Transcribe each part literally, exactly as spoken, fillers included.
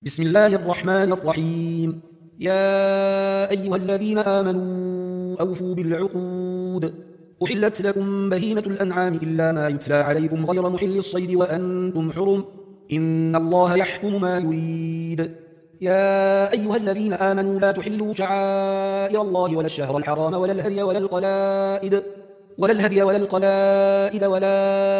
بسم الله الرحمن الرحيم. يا أيها الذين آمنوا أوفوا بالعقود. أحلت لكم بهيمة الأنعام إلا ما يتلى عليكم غير محل الصيد وأنتم حرم، إن الله يحكم ما يريد. يا أيها الذين آمنوا لا تحلوا شعائر الله ولا الشهر الحرام ولا الهدي ولا القلائد ولا الهدي ولا القلائد ولا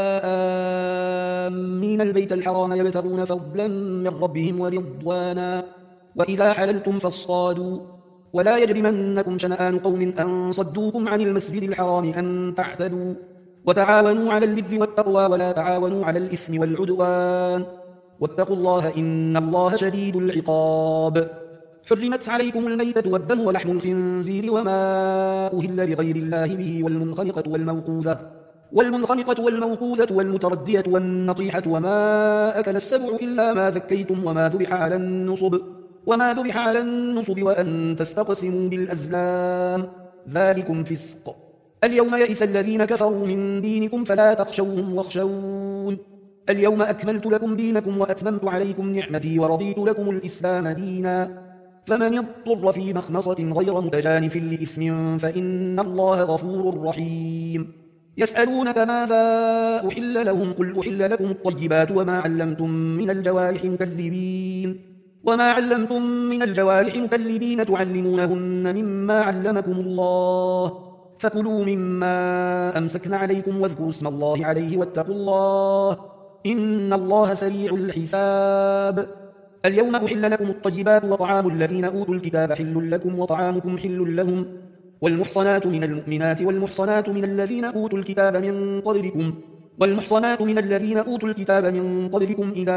آمين البيت الحرام يبتغون فضلا من ربهم ورضوانا، وإذا حللتم فاصطادوا، ولا يجرمنكم شنآن قوم أن صدوكم عن المسجد الحرام أن تعتدوا، وتعاونوا على البر والتقوى ولا تعاونوا على الإثم والعدوان، واتقوا الله إن الله شديد العقاب. حرمت عليكم الميتة والدم ولحم الخنزير وما أهل لغير الله به والمنخنقة والموقوذة والمنخنقة والموقوذة والمتردية والنطيحة وما أكل السبع إلا ما ذكيتم وما ذبح على النصب وما ذبح على النصب وأن تستقسموا بالأزلام، ذلكم فسق. اليوم يئس الذين كفروا من دينكم فلا تخشوهم واخشون. اليوم أكملت لكم دينكم وأتممت عليكم نعمتي ورضيت لكم الإسلام دينا، فمن اضطر في مخمصة غير متجانف لإثم فإن الله غفور رحيم. يسألونك ماذا أحل لهم قل أحل لكم الطيبات وما علمتم من الجوارح مكلبين وما علمتم من الجوارح مكلبين تعلمونهن مما علمكم الله، فكلوا مما أمسكن عليكم واذكروا اسم الله عليه واتقوا الله إن الله سريع الحساب. اليوم أحل لكم الطيبات وطعام الذين أوتوا الكتاب حل لكم وطعامكم حل لهم، والمحصنات من المؤمنات والمحصنات من الذين أوتوا الكتاب من قبلكم والمحصنات من الذين أوتوا الكتاب من قبلكم إذا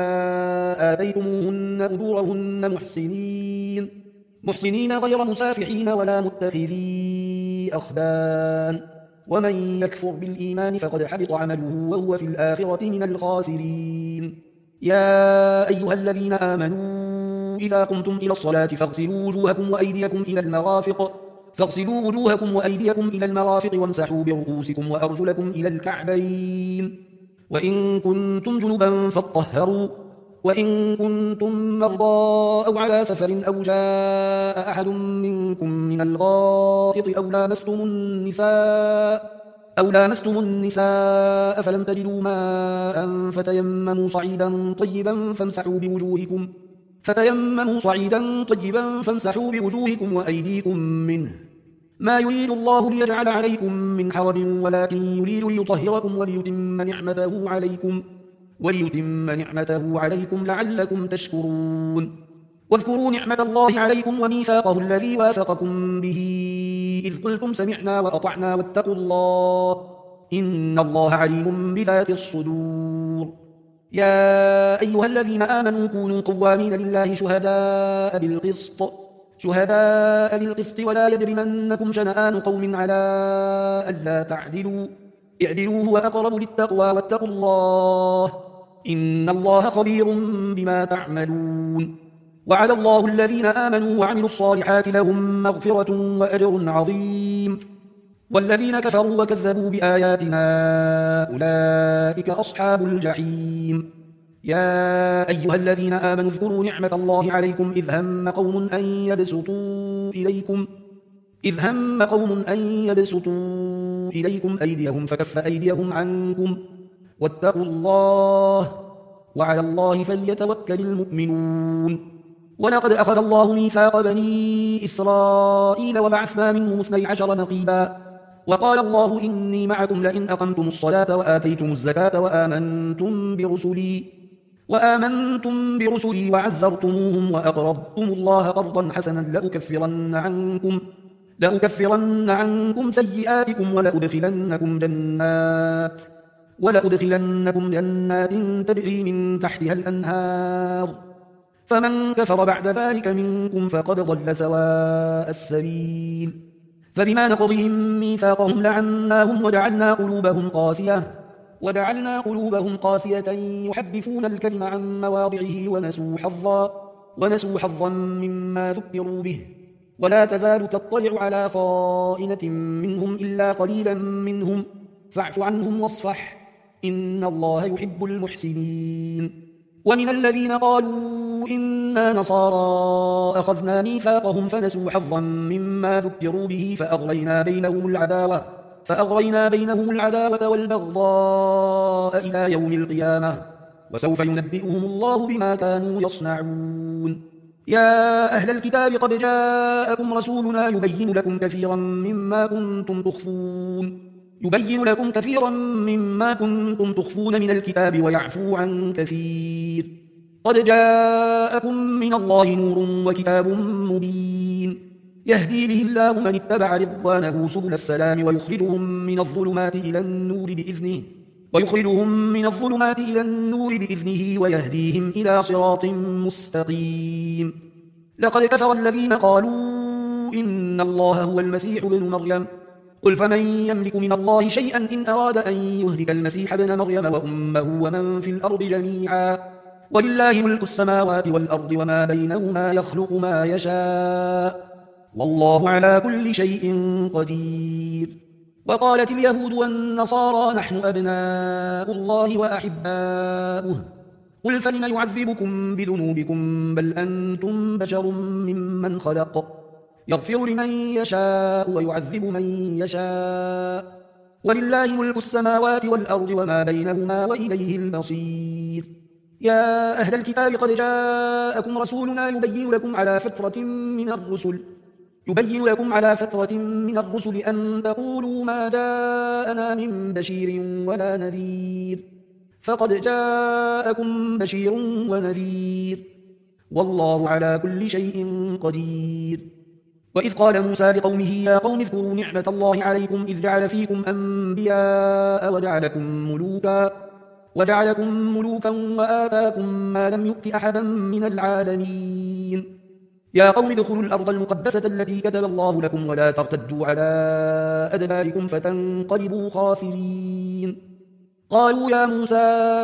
آتيتموهن أجورهن محسنين محسنين غير مسافحين ولا متخذي أخدان، ومن يكفر بالإيمان فقد حبط عمله وهو في الآخرة من الخاسرين. يا أيها الذين آمنوا إذا قمتم إلى الصلاة فاغسلوا وجوهكم وأيديكم إلى المرافق فاغسلوا وجوهكم وأيديكم إلى المرافق وامسحوا برؤوسكم وأرجلكم إلى الكعبين، وإن كنتم جنبا فاطهروا، وإن كنتم مرضى أو على سفر أو جاء أحد منكم من الغائط أو لامستم النساء أو لامستم النساء فلم تجدوا ماء فتيمموا صعيدا طيبا فامسحوا بوجوهكم فتيمموا صعيدا طيبا فامسحوا بوجوهكم وأيديكم منه، ما يريد الله ليجعل عليكم من حرج ولكن يريد ليطهركم وليتم نعمته عليكم وليتم نعمته عليكم لعلكم تشكرون. واذكروا نعمة الله عليكم وميثاقه الذي واثقكم به إذ قلتم سمعنا وأطعنا واتقوا الله إن الله عليم بذات الصدور. يا أيها الذين آمنوا كونوا قوامين لله شهداء بالقسط شهداء بالقسط ولا يجرمنكم شنآن قوم على ألا تعدلوا اعدلوا هو أقرب للتقوى واتقوا الله إن الله خبير بما تعملون. وعلى الله الذين آمنوا وعملوا الصالحات لهم مغفرة وأجر عظيم، والذين كفروا وكذبوا بآياتنا أولئك أصحاب الجحيم. يا أيها الذين آمنوا اذكروا نعمة الله عليكم إذ هم قوم أن يبسطوا إليكم إذ هم قوم أن يبسطوا إليكم أيديهم فكف أيديهم عنكم واتقوا الله وعلى الله فليتوكل المؤمنون. ولقد أخذ الله ميثاق بني إسرائيل وبعثنا منهم اثني عشر نقيبا وقال الله إني معكم لئن أقمتم الصلاة وآتيتم الزكاة وآمنتم برسلي وآمنتم برسلي وعزرتموهم وأقرضتم الله قرضا حسنا لأكفرن عنكم لأكفرن عنكم سيئاتكم ولأدخلنكم جنات ولأدخلنكم جنات تجري من تحتها الأنهار، فمن كفر بعد ذلك منكم فقد ضل سواء السبيل. فبما نقضهم ميثاقهم لعناهم وجعلنا قلوبهم قاسية وجعلنا قلوبهم قاسية يحرفون الكلم عن مواضعه ونسوا حظا ونسوا حظا مما ذكروا به، ولا تزال تطلع على خائنة منهم إلا قليلا منهم فاعف عنهم واصفح إن الله يحب المحسنين. ومن الذين قالوا إنا نصارى أخذنا ميثاقهم فنسوا حظا مما ذكروا به فأغرينا بينهم العداوة فأغرينا بينهم العداوة والبغضاء إلى يوم القيامة وسوف ينبئهم الله بما كانوا يصنعون. يا أهل الكتاب قد جاءكم رسولنا يبين لكم كثيرا مما كنتم تخفون يبين لكم كثيرا مما كنتم تخفون من الكتاب ويعفو عن كثير. قد جاءكم من الله نور وكتاب مبين يهدي به الله من اتبع رضوانه سبل السلام ويخرجهم من الظلمات إلى النور بإذنه ويخرجهم من الظلمات إلى النور بإذنه ويهديهم إلى صراط مستقيم. لقد كفر الذين قالوا إن الله هو المسيح ابن مريم قل فمن يملك من الله شيئا إن أراد أن يهلك المسيح ابن مريم وأمه ومن في الأرض جميعا ولله ملك السماوات والأرض وما بينهما يخلق ما يشاء والله على كل شيء قدير. وقالت اليهود والنصارى نحن أبناء الله وأحباؤه قل فلم يعذبكم بذنوبكم بل أنتم بشر ممن خلق يغفر لمن يشاء ويعذب من يشاء ولله ملك السماوات والأرض وما بينهما وإليه المصير. يا أهل الكتاب قد جاءكم رسولنا يبين لكم على فترة من الرسل يبين لكم على فترة من الرسل أن تقولوا ما جاءنا من بشير ولا نذير فقد جاءكم بشير ونذير والله على كل شيء قدير. وإذ قال موسى لقومه يا قوم اذكروا نعمة الله عليكم إذ جعل فيكم أنبياء وجعلكم ملوكا وجعلكم ملوكا وآتاكم ما لم يؤت أحدا من العالمين. يا قوم ادخلوا الأرض المقدسة التي كتب الله لكم ولا ترتدوا على أدباركم فتنقلبوا خاسرين. قالوا يا موسى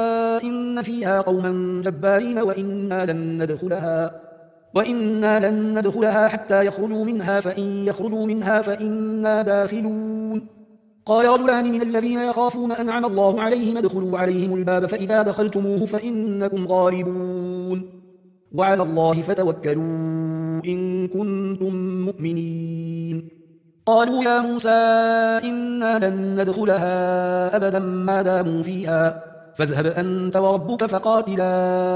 إن فيها قوما جبارين وإنا لن ندخلها وإنا لن ندخلها حتى يخرجوا منها فإن يخرجوا منها فإنا داخلون. قال رجلان من الذين يخافون أنعم الله عليهم ادخلوا عليهم الباب فإذا دخلتموه فإنكم غالبون وعلى الله فتوكلوا إن كنتم مؤمنين. قالوا يا موسى إنا لن ندخلها أبدا ما داموا فيها فاذهب أنت وربك فقاتلا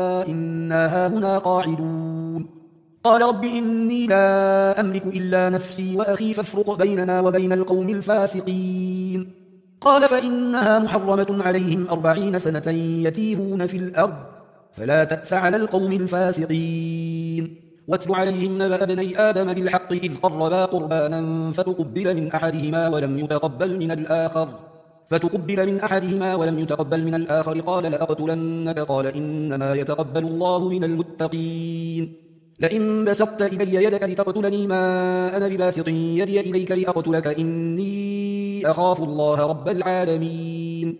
إنا هاهنا قاعدون. قال رب إني لا أملك إلا نفسي وأخي فافرق بيننا وبين القوم الفاسقين. قال فإنها محرمة عليهم أربعين سنة يتيهون في الأرض فلا تأس على القوم الفاسقين. واتل عليهم نبأ ابني آدم بالحق إذ قربا قربانا فتقبل من أحدهما ولم يتقبل من الآخر فتقبل من أحدهما ولم يتقبل من الآخر قال لأقتلنك قال إنما يتقبل الله من المتقين. لئن بسطت إلي يدك لتقتلني ما أنا بباسط يدي إليك لأقتلك إني أخاف الله رب العالمين.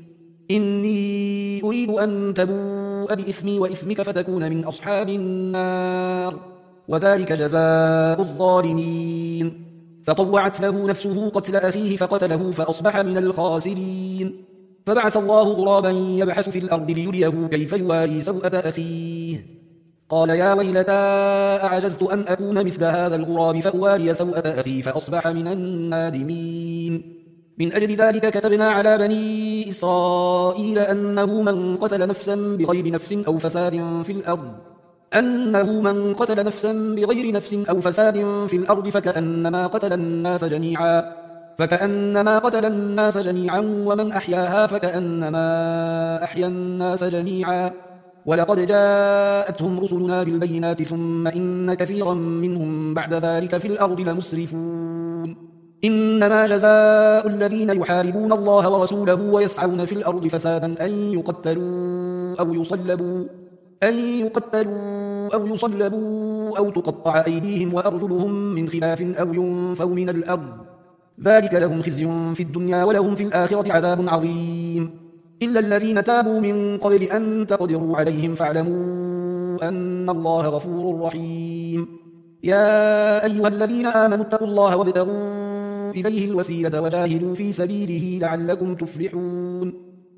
إني أريد أن تبوء بإثمي وإثمك فتكون من أصحاب النار وذلك جزاء الظالمين. فطوعت له نفسه قتل أخيه فقتله فأصبح من الخاسرين. فبعث الله غرابا يبحث في الأرض ليريه كيف يواري سوءة أخيه قال يا ويلتى أعجزت أن أكون مثل هذا الغراب فأواري سوءة أخي فأصبح من النادمين. من أجل ذلك كتبنا على بني إسرائيل أنه من قتل نفسا بغير نفس أو فساد في الأرض أنه من قتل نفسا بغير نفس أو فساد في الأرض فكأنما قتل الناس جميعا فكأنما قتل الناس جميعا ومن أحياها فكأنما أحيا الناس جميعا. ولقد جاءتهم رسلنا بالبينات ثم إن كثيرا منهم بعد ذلك في الأرض لمسرفون. إنما جزاء الذين يحاربون الله ورسوله ويسعون في الأرض فسادا أن يقتلوا أو يصلبوا أن يقتلوا أو يصلبوا أو تقطع أيديهم وأرجلهم من خلاف أو ينفوا من الأرض ذلك لهم خزي في الدنيا ولهم في الآخرة عذاب عظيم. إلا الذين تابوا من قبل أن تقدروا عليهم فاعلموا أن الله غفور رحيم. يا أيها الذين آمنوا اتقوا الله وابتغوا إليه الوسيلة وجاهدوا في سبيله لعلكم تفلحون.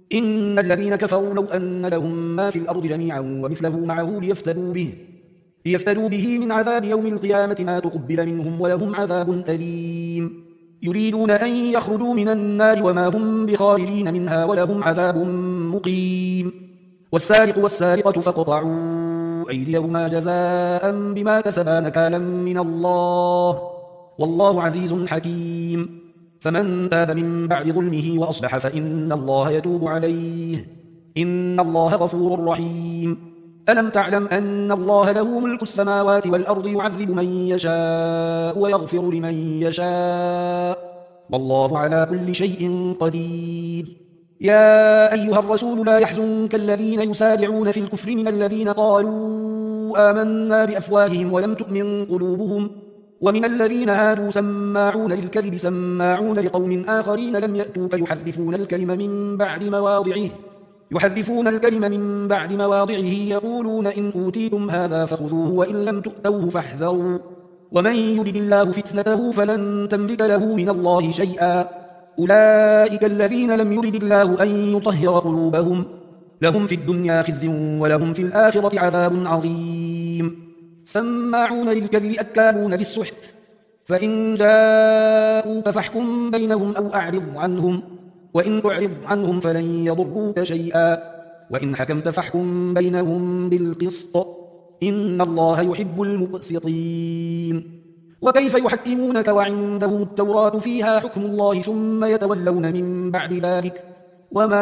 إن الذين كفروا لو أن لهم ما في الأرض جميعا ومثله معه ليفتدوا به ليفتدوا به من عذاب يوم القيامة ما تقبل منهم ولهم عذاب أليم يريدون أن يخرجوا من النار وما هم بخارجين منها ولهم عذاب مقيم والسارق والسارقة فاقطعوا أيديهما جزاء بما كسبا نكالا من الله والله عزيز حكيم فمن تاب من بعد ظلمه وأصلح فإن الله يتوب عليه إن الله غفور رحيم ألم تعلم أن الله له ملك السماوات والأرض يعذب من يشاء ويغفر لمن يشاء والله على كل شيء قدير يا أيها الرسول لا يحزنك الذين يسارعون في الكفر من الذين قالوا آمنا بأفواههم ولم تؤمن قلوبهم ومن الذين هادوا سماعون للكذب سماعون لقوم آخرين لم يأتوك يحرفون الكلم من بعد مواضعه يحرفون الكلم من بعد مواضعه يقولون إن أوتيتم هذا فخذوه وإن لم تؤتوه فاحذروا ومن يرد الله فتنته فلن تملك له من الله شيئا أولئك الذين لم يرد الله أن يطهر قلوبهم لهم في الدنيا خزي ولهم في الآخرة عذاب عظيم سماعون للكذب أكالون للسحت فإن جاءوك فاحكم بينهم أو أعرض عنهم وإن تعرض عنهم فلن يضروك شيئا وإن حكمت فاحكم بينهم بالقسط إن الله يحب المقسطين وكيف يحكمونك وعندهم التوراة فيها حكم الله ثم يتولون من بعد ذلك وما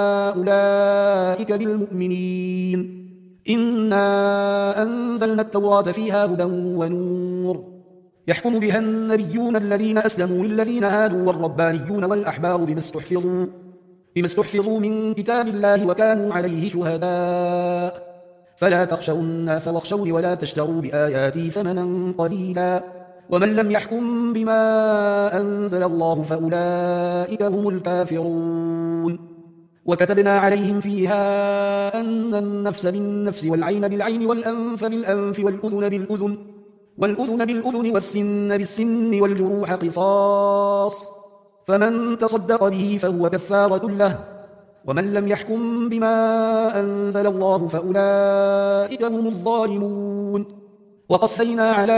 أولئك بالمؤمنين إنا أنزلنا التوراة فيها هدى ونور يحكم بها النبيون الذين أسلموا للذين هادوا والربانيون والأحبار بما استحفظوا, بما استحفظوا من كتاب الله وكانوا عليه شهداء فلا تخشوا الناس واخشوني ولا تشتروا بآياتي ثمنا قليلا ومن لم يحكم بما أنزل الله فأولئك هم الكافرون وكتبنا عليهم فيها أن النفس بالنفس والعين بالعين والأنف بالأنف والأذن بالأذن والأذن بالأذن والسن بالسن والجروح قصاص فمن تصدق به فهو كفارة له ومن لم يحكم بما أنزل الله فأولئك هم الظالمون وقفينا على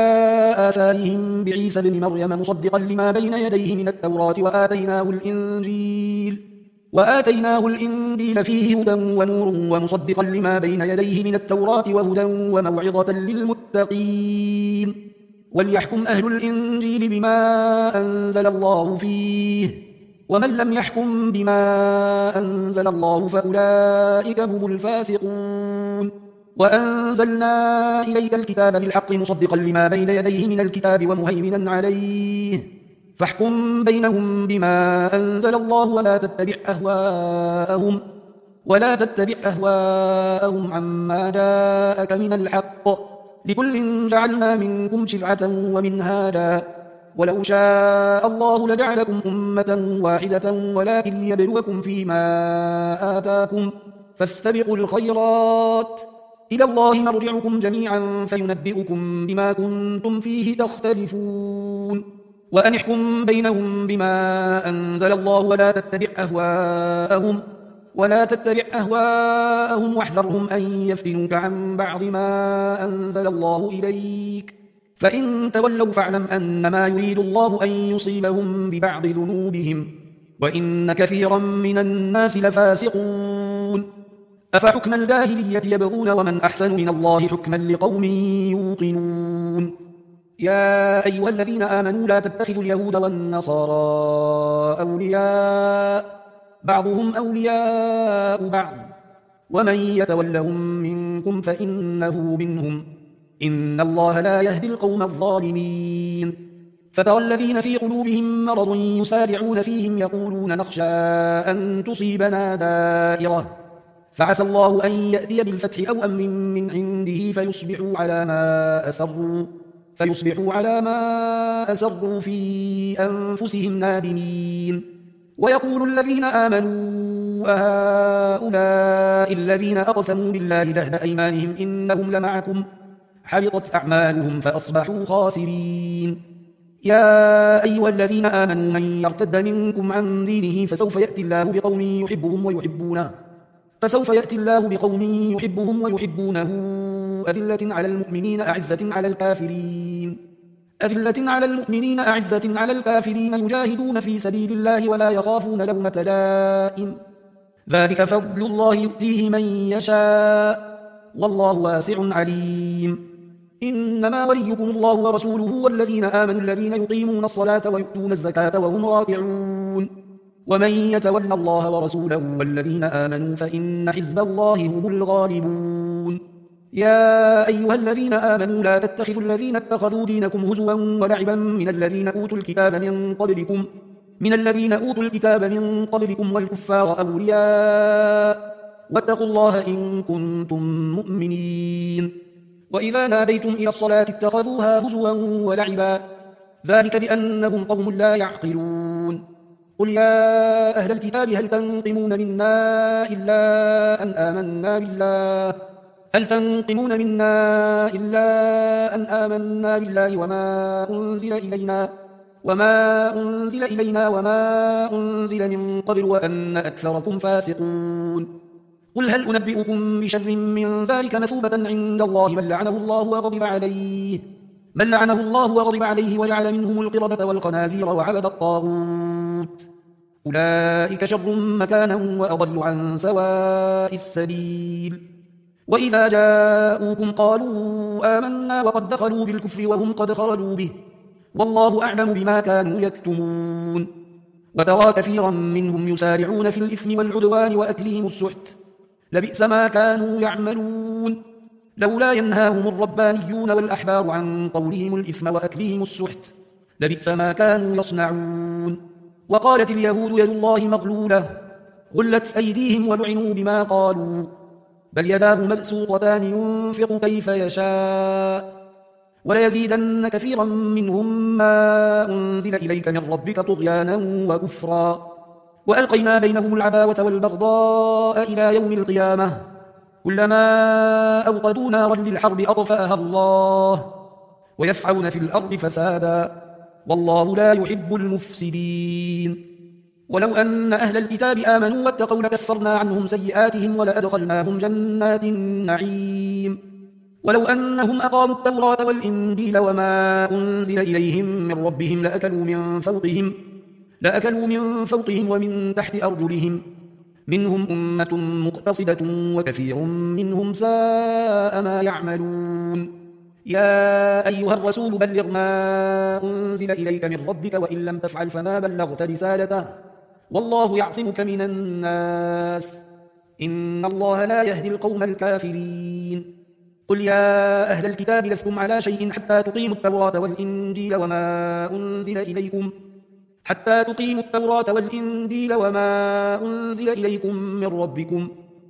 آثارهم بعيسى بن مريم مصدقا لما بين يديه من التوراة وآتيناه الإنجيل وآتيناه الإنجيل فيه هدى ونور ومصدقا لما بين يديه من التوراة وهدى وموعظة للمتقين وليحكم أهل الإنجيل بما أنزل الله فيه ومن لم يحكم بما أنزل الله فأولئك هم الفاسقون وأنزلنا إليك الكتاب بالحق مصدقا لما بين يديه من الكتاب ومهيمنا عليه فاحكم بينهم بما أنزل الله ولا تتبع أهواءهم ولا تتبع أهواءهم عما جاءك من الحق لكل جعلنا منكم شرعة ومنهاجا ولو شاء الله لجعلكم أمة واحدة ولكن ليبلوكم فيما آتاكم فاستبقوا الخيرات إلى الله مرجعكم جميعا فينبئكم بما كنتم فيه تختلفون وأن احكم بينهم بما أنزل الله ولا تتبع أهواءهم ولا تتبع أهواءهم واحذرهم أن يفتنوك عن بعض ما أنزل الله إليك فإن تولوا فاعلم أنما يريد الله أن يصيبهم ببعض ذنوبهم وإن كثيرا من الناس لفاسقون أفحكم الجاهلية يبغون ومن أحسن من الله حكما لقوم يوقنون يا أيها الذين آمنوا لا تتخذوا اليهود والنصارى أولياء بعضهم أولياء بعض ومن يتولهم منكم فإنه منهم إن الله لا يهدي القوم الظالمين فترى الذين في قلوبهم مرض يسارعون فيهم يقولون نخشى أن تصيبنا دائرة فعسى الله أن يأتي بالفتح أو أمر من عنده فيصبحوا على ما أسروا فيصبحوا على ما أسروا في أنفسهم نادمين ويقول الذين آمنوا أهؤلاء الذين أقسموا بالله جهد أيمانهم إنهم لمعكم حبطت أعمالهم فأصبحوا خاسرين يا أيها الذين آمنوا من يرتد منكم عن دينه فسوف يأتي الله بقوم يحبهم ويحبونه فسوف يأتي الله بقوم يحبهم ويحبونه أذلة على المؤمنين أعزة على الكافرين أذلة على المؤمنين أعزة على الكافرين يجاهدون في سبيل الله ولا يخافون لومة لائم ذلك فضل الله يؤتيه من يشاء والله واسع عليم إنما وليكم الله ورسوله والذين آمنوا الذين يقيمون الصلاة ويؤتون الزكاة وهم راكعون ومن يتول الله ورسوله والذين آمنوا فإن حزب الله هم الغالبون يا أيها الذين آمنوا لا تتخذوا الذين اتخذوا دينكم هزوا ولعبا من الذين أوتوا الكتاب من قبلكم من الذين أوتوا الكتاب من قبلكم والكفار أولياء واتقوا الله إن كنتم مؤمنين وإذا ناديتم إلى الصلاة اتخذوها هزوا ولعبا ذلك بأنهم قوم لا يعقلون قل يا أهل الكتاب هل تنقمون منا إلا أن آمنا بالله هل تنقمون منا إلا أن آمنا بالله وما أنزل إلينا وما أنزل إلينا وما أنزل من قبل وأن أكثركم فاسقون قل هل أنبئكم بشر من ذلك مثوبة عند الله من لعنه الله وغضب عليه من لعنه الله وغضب عليه وجعل منهم القردة والخنازير وعبد الطاغوت أولئك شر مكانا وأضل عن سواء السبيل وإذا جاءوكم قالوا آمنا وقد دخلوا بالكفر وهم قد خرجوا به والله أعلم بما كانوا يكتمون وترى كثيرا منهم يسارعون في الإثم والعدوان وأكلهم السحت لبئس ما كانوا يعملون لولا ينهاهم الربانيون والأحبار عن قولهم الإثم وأكلهم السحت لبئس ما كانوا يصنعون وقالت اليهود يد الله مغلولة غلت أيديهم ولعنوا بما قالوا بل يداه مبسوطتان ينفق كيف يشاء وليزيدن كثيرا منهم ما أنزل إليك من ربك طغيانا وكفرا وألقينا بينهم العداوة والبغضاء إلى يوم القيامة كلما أوقدوا نارا للحرب أطفأها الله ويسعون في الأرض فسادا والله لا يحب المفسدين ولو أن أهل الكتاب آمنوا واتقوا لكفرنا عنهم سيئاتهم ولأدخلناهم جنات النعيم ولو أنهم أقاموا التوراة والإنجيل وما أنزل إليهم من ربهم لأكلوا من فوقهم لأكلوا من فوقهم ومن تحت أرجلهم منهم أمة مقتصدة وكثير منهم ساء ما يعملون يا أيها الرسول بلغ ما أنزل إليك من ربك وإن لم تفعل فما بلغت رسالته والله يعصمك من الناس إن الله لا يهدي القوم الكافرين قل يا أهل الكتاب لستم على شيء حتى تقيموا التوراة والإنجيل وما أنزل إليكم حتى تقيموا التوراة والإنجيل وما أنزل إليكم من ربكم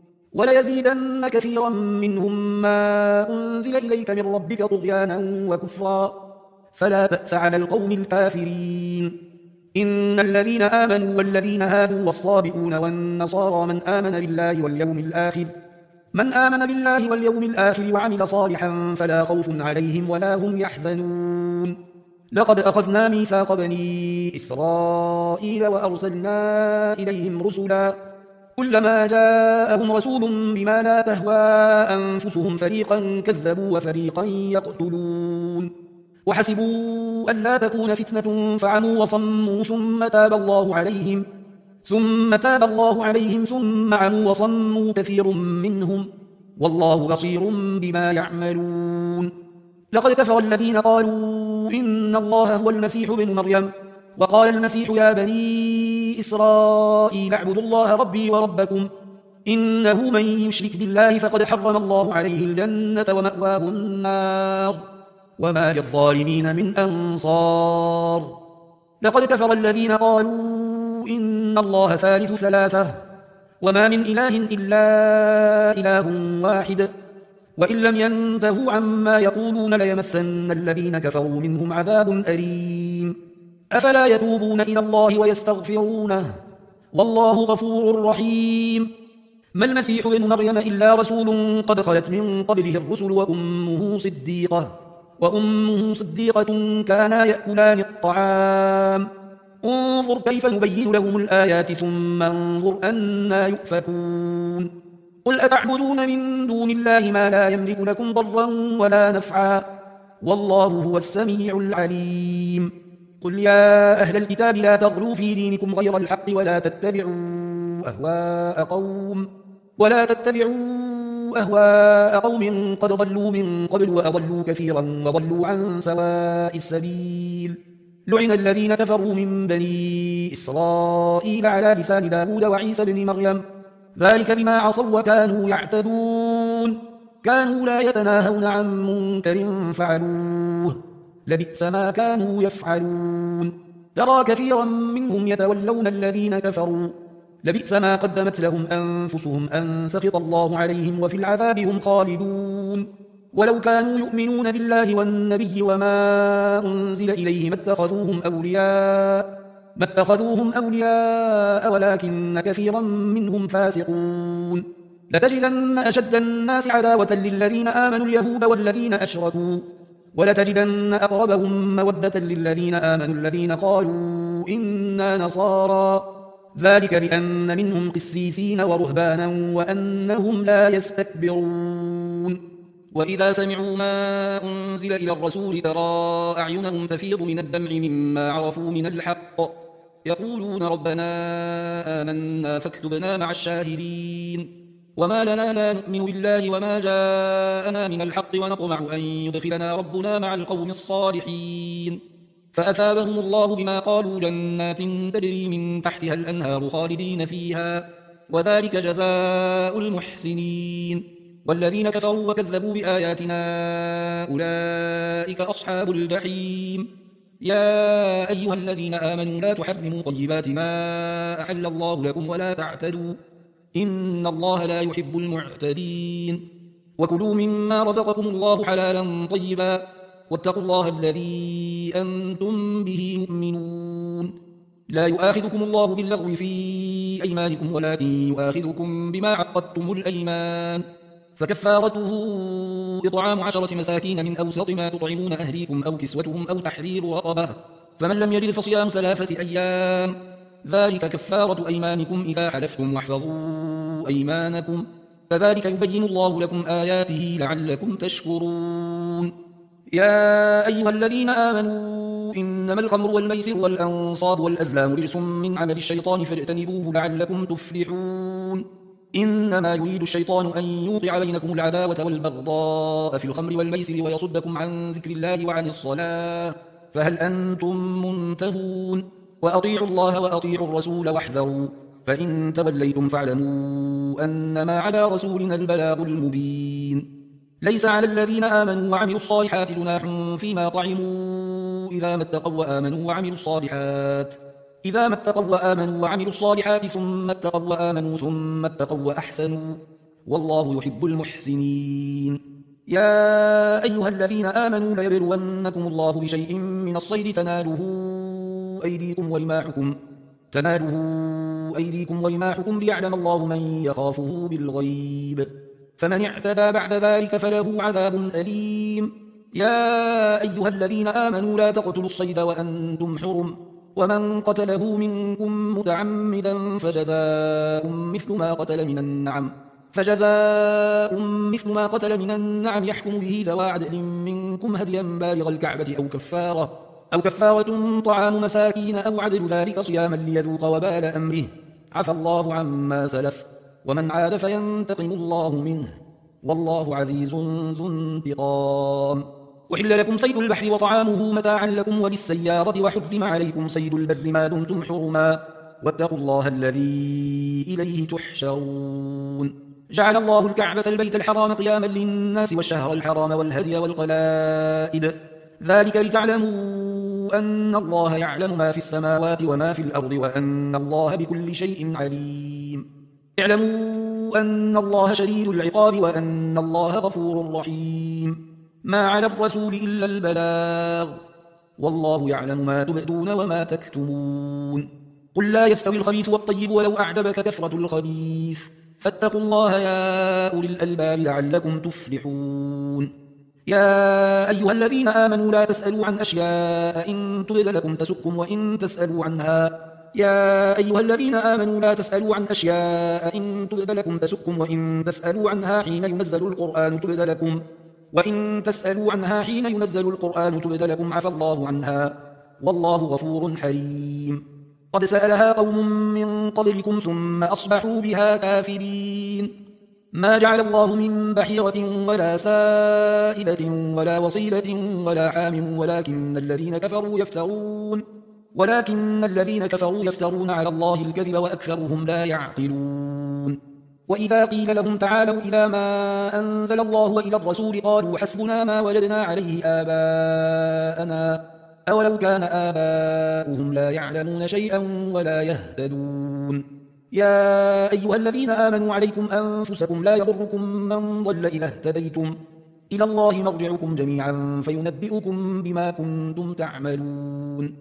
وليزيدن كثيرا منهم ما أنزل إليك من ربك طغيانا وكفرا فلا تأس على القوم الكافرين إن الذين آمنوا والذين هادوا والصابئون والنصارى من آمن بالله واليوم الآخر من آمن بالله واليوم الآخر وعمل صالحا فلا خوف عليهم ولا هم يحزنون لقد أخذنا ميثاق بني إسرائيل وأرسلنا إليهم رسلا كلما جاءهم رسول بما لا تهوى أنفسهم فريقا كذبوا وفريقا يقتلون وحسبوا أن لا تكون فتنة فعموا وصموا ثم تاب الله عليهم ثم تاب الله عليهم ثم عموا وصموا كثير منهم والله بصير بما يعملون لقد كفر الذين قالوا إن الله هو المسيح ابن مريم وقال المسيح يا بني إسرائيل اعبدوا الله ربي وربكم إنه من يشرك بالله فقد حرم الله عليه الجنة ومأواه النار وما للظالمين من أنصار لقد كفر الذين قالوا إن الله ثالث ثلاثة وما من إله إلا إله واحد وإن لم ينتهوا عما يقولون ليمسن الذين كفروا منهم عذاب أليم أفلا يتوبون إلى الله ويستغفرونه والله غفور رحيم ما المسيح ابن مريم إلا رسول قد خلت من قبله الرسل وأمه صديقة وأمه صديقة كانا يأكلان الطعام انظر كيف نبين لهم الآيات ثم انظر أنا يؤفكون قل أتعبدون من دون الله ما لا يملك لكم ضرا ولا نفعا والله هو السميع العليم قل يا أهل الكتاب لا تغلوا في دينكم غير الحق ولا تتبعوا أهواء قوم ولا تتبعوا أهواء قوم قد ضلوا من قبل وأضلوا كثيرا وضلوا عن سواء السبيل لعن الذين كفروا من بني إسرائيل على لسان داود وعيسى بن مريم ذلك بما عصوا وكانوا يعتدون كانوا لا يتناهون عن منكر فعلوه لبئس ما كانوا يفعلون ترى كثيرا منهم يتولون الذين كفروا لبئس ما قدمت لهم أنفسهم أن سخط الله عليهم وفي العذاب هم خالدون ولو كانوا يؤمنون بالله والنبي وما أنزل إليه ما اتخذوهم أولياء ما اتخذوهم أولياء ولكن كثيرا منهم فاسقون لتجدن أشد الناس عداوة للذين آمنوا اليهود والذين أشركوا ولتجدن أقربهم مودة للذين آمنوا الذين قالوا إنا نصارى ذلك بأن منهم قسيسين ورهبانا وأنهم لا يستكبرون وإذا سمعوا ما أنزل إلى الرسول ترى أعينهم تفيض من الدمع مما عرفوا من الحق يقولون ربنا آمنا فاكتبنا مع الشاهدين وما لنا لا نؤمن بالله وما جاءنا من الحق ونطمع أن يدخلنا ربنا مع القوم الصالحين فأثابهم الله بما قالوا جنات تجري من تحتها الأنهار خالدين فيها وذلك جزاء المحسنين والذين كفروا وكذبوا بآياتنا أولئك أصحاب الجحيم يا أيها الذين آمنوا لا تحرموا طيبات ما أحل الله لكم ولا تعتدوا إن الله لا يحب المعتدين وكلوا مما رزقكم الله حلالا طيبا واتقوا الله الذي أنتم به مؤمنون لا يؤاخذكم الله باللغو في أيمانكم ولكن يؤاخذكم بما عقدتم الأيمان فكفارته إطعام عشرة مساكين من أوسط ما تطعمون أهليكم أو كسوتهم أو تحرير رقبة فمن لم يجد فصيام ثلاثة أيام ذلك كفارة أيمانكم إذا حلفتم واحفظوا أيمانكم فذلك يبين الله لكم آياته لعلكم تشكرون يا أيها الذين آمنوا إنما الخمر والميسر والأنصاب والأزلام رجس من عمل الشيطان فاجتنبوه لعلكم تفلحون إنما يريد الشيطان أن يوقع بينكم العداوة والبغضاء في الخمر والميسر ويصدكم عن ذكر الله وعن الصلاة فهل أنتم منتهون وأطيعوا الله وأطيعوا الرسول واحذروا فإن توليتم فاعلموا أنما على رسولنا البلاغ المبين ليس على الذين آمنوا وعملوا الصالحات جناح فيما طعموا إذا ما اتقوا وآمنوا وعملوا الصالحات إذا ما اتقوا وآمنوا وعملوا الصالحات ثم اتقوا وآمنوا ثم اتقوا وأحسنوا والله يحب المحسنين يا أيها الذين آمنوا ليبلونكم الله بشيء من الصيد تناله أيديكم ورماحكم تناله أيديكم ورماحكم ليعلم الله من يخافه بالغيب فمن اعتدى بعد ذلك فله عذاب أليم يا أيها الذين آمنوا لا تقتلوا الصيد وأنتم حرم ومن قتله منكم متعمدا فجزاء مثل ما قتل من النعم فجزاء مثل ما قتل من النعم يحكم به ذوى عدل منكم هديا بالغ الكعبة أو كفارة أو كفارة طعام مساكين أو عدل ذلك صياما ليذوق وبال أمره عفى الله عما سلف ومن عاد فينتقم الله منه والله عزيز ذو انتقام أحل لكم صيد البحر وطعامه متاعا لكم وللسيارة وحرم عليكم صيد البر ما دمتم حرما واتقوا الله الذي إليه تحشرون جعل الله الكعبة البيت الحرام قياما للناس والشهر الحرام والهدي والقلائد ذلك لتعلموا أن الله يعلم ما في السماوات وما في الأرض وأن الله بكل شيء عليم اعلموا أن الله شديد العقاب وأن الله غفور رحيم ما على الرسول إلا البلاغ والله يعلم ما تبدون وما تكتمون قل لا يستوي الخبيث والطيب ولو أعجبك كثرة الخبيث فاتقوا الله يا أولي الألباب لعلكم تفلحون يا أيها الذين آمنوا لا تسألوا عن أشياء إن تبد لكم تسؤكم وإن تسألوا عنها يا أيها الذين آمنوا لا تسألوا عن أشياء إن تبد لكم تسؤكم وإن تسألوا عنها حين ينزل القرآن تبد لكم وإن تسألوا عنها حين ينزل القرآن تبد لكم عفى الله عنها والله غفور حليم قد سألها قوم من قبلكم ثم أصبحوا بها كافرين ما جعل الله من بحيرة ولا سائبة ولا وصيلة ولا حام ولكن الذين كفروا يفترون ولكن الذين كفروا يفترون على الله الكذب وأكثرهم لا يعقلون وإذا قيل لهم تعالوا إلى ما أنزل الله وإلى الرسول قالوا حسبنا ما وجدنا عليه آباءنا أولو كان آباؤهم لا يعلمون شيئا ولا يهتدون يا أيها الذين آمنوا عليكم أنفسكم لا يضركم من ضل إذا اهتديتم إلى الله مرجعكم جميعا فينبئكم بما كنتم تعملون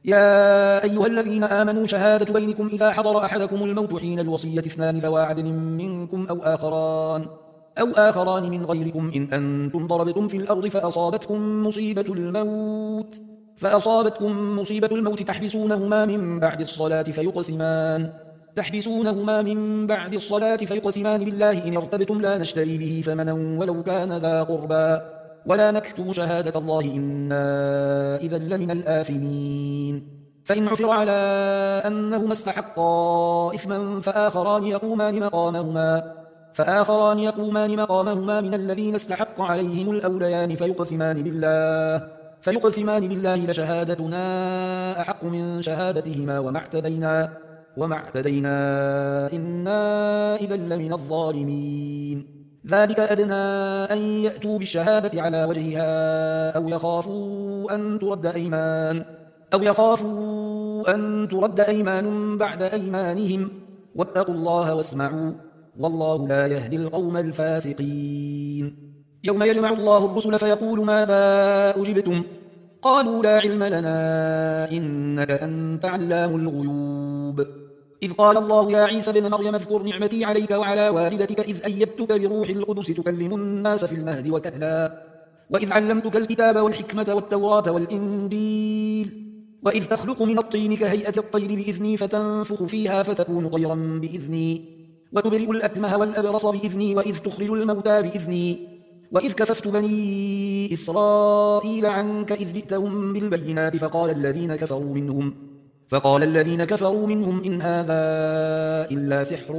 يا أيها الذين آمنوا شهادة بينكم إذا حضر أحدكم الموت حين الوصية اثنان ذوى عدل منكم أو آخران أو آخران من غيركم إن أنتم ضربتم في الأرض فأصابتكم مصيبة الموت فأصابتكم مصيبة الموت تحبسونهما من بعد الصلاة فيقسمان تحبسونهما من بعد الصلاة فيقسمان بالله إن ارتبتم لا نشتري به ثمنا ولو كان ذا قربى ولا نكتم شهادة الله إنا إذا لمن الآثمين فإن عثر على أنهما استحقا إثما فآخران يقومان مقامهما فآخران يقومان مقامهما من الذين استحق عليهم الأوليان فيقسمان بالله فيقسمان بالله لشهادتنا أحق من شهادتهما وما اعتدينا وما اعتدينا إنا إذا لمن الظالمين ذلك أدنى أن يأتوا بالشهادة على وجهها أو يخافوا أن ترد أيمان أو يخافوا أن ترد أيمان بعد أيمانهم واتقوا الله واسمعوا والله لا يهدي القوم الفاسقين يوم يجمع الله الرسل فيقول ماذا أجبتم قالوا لا علم لنا إنك أنت علام الغيوب إذ قال الله يا عيسى بن مريم اذكر نعمتي عليك وعلى والدتك إذ أيدتك بروح القدس تكلم الناس في المهد وكهلا وإذ علمتك الكتاب والحكمة والتوراة والإنجيل وإذ تخلق من الطين كهيئة الطير بإذني فتنفخ فيها فتكون طيرا بإذني وتبرئ الأكمه والأبرص بإذني وإذ تخرج الموتى بإذني وإذ كففت بني إسرائيل عنك إذ جئتهم بالبينات فقال الذين كفروا منهم فقال الذين كفروا منهم إن هذا إلا سحر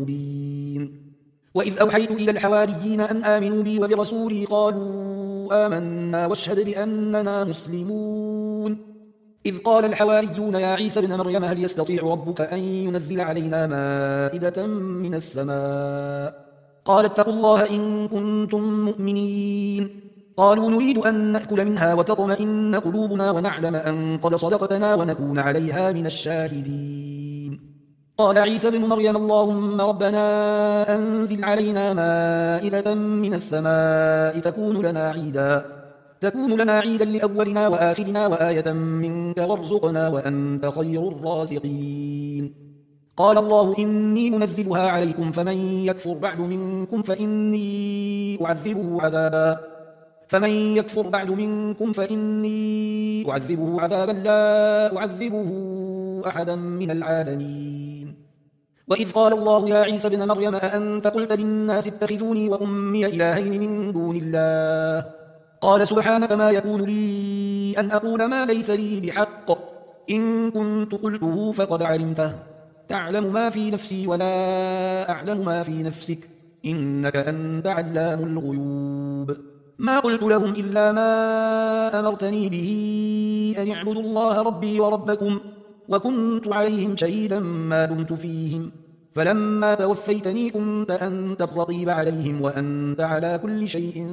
مبين وإذ أوحيت إلى الحواريين أن آمنوا بي وبرسولي قالوا آمنا واشهد بأننا مسلمون إذ قال الحواريون يا عيسى بن مريم هل يستطيع ربك أن ينزل علينا مائدة من السماء قال اتقوا الله إن كنتم مؤمنين قالوا نريد أن نأكل منها وتطمئن قلوبنا ونعلم أن قد صدقتنا ونكون عليها من الشاهدين قال عيسى بن مريم اللهم ربنا أنزل علينا مائدة من السماء تكون لنا عيدا تكون لنا عيدا لأولنا وآخرنا وآية منك وارزقنا وأنت خير الرازقين قال الله إني منزلها عليكم فمن يكفر بعد منكم فإني أعذبه عذابا فمن يكفر بعد منكم فإني أعذبه عذابا لا أعذبه أحدا من العالمين وإذ قال الله يا عيسى بن مريم أأنت قلت للناس اتخذوني وأمي إلهين من دون الله قال سبحانك ما يكون لي أن أقول ما ليس لي بحق إن كنت قلته فقد علمته تعلم ما في نفسي ولا أعلم ما في نفسك إنك أنت علام الغيوب ما قلت لهم إلا ما أمرتني به أن اعبدوا الله ربي وربكم وكنت عليهم شهيدا ما دمت فيهم فلما توفيتني كنت أنت الرقيب عليهم وأنت على كل شيء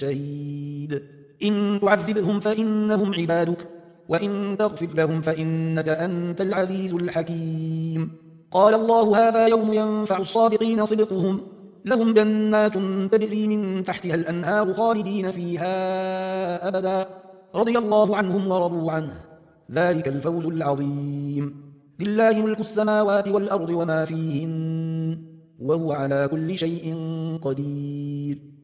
شهيد إن تعذبهم فإنهم عبادك وإن تغفر لهم فإنك أنت العزيز الحكيم قال الله هذا يوم ينفع الصادقين صدقهم لهم جنات تجري من تحتها الأنهار خالدين فيها أبدا رضي الله عنهم ورضوا عنه ذلك الفوز العظيم لله ملك السماوات والأرض وما فيهن وهو على كل شيء قدير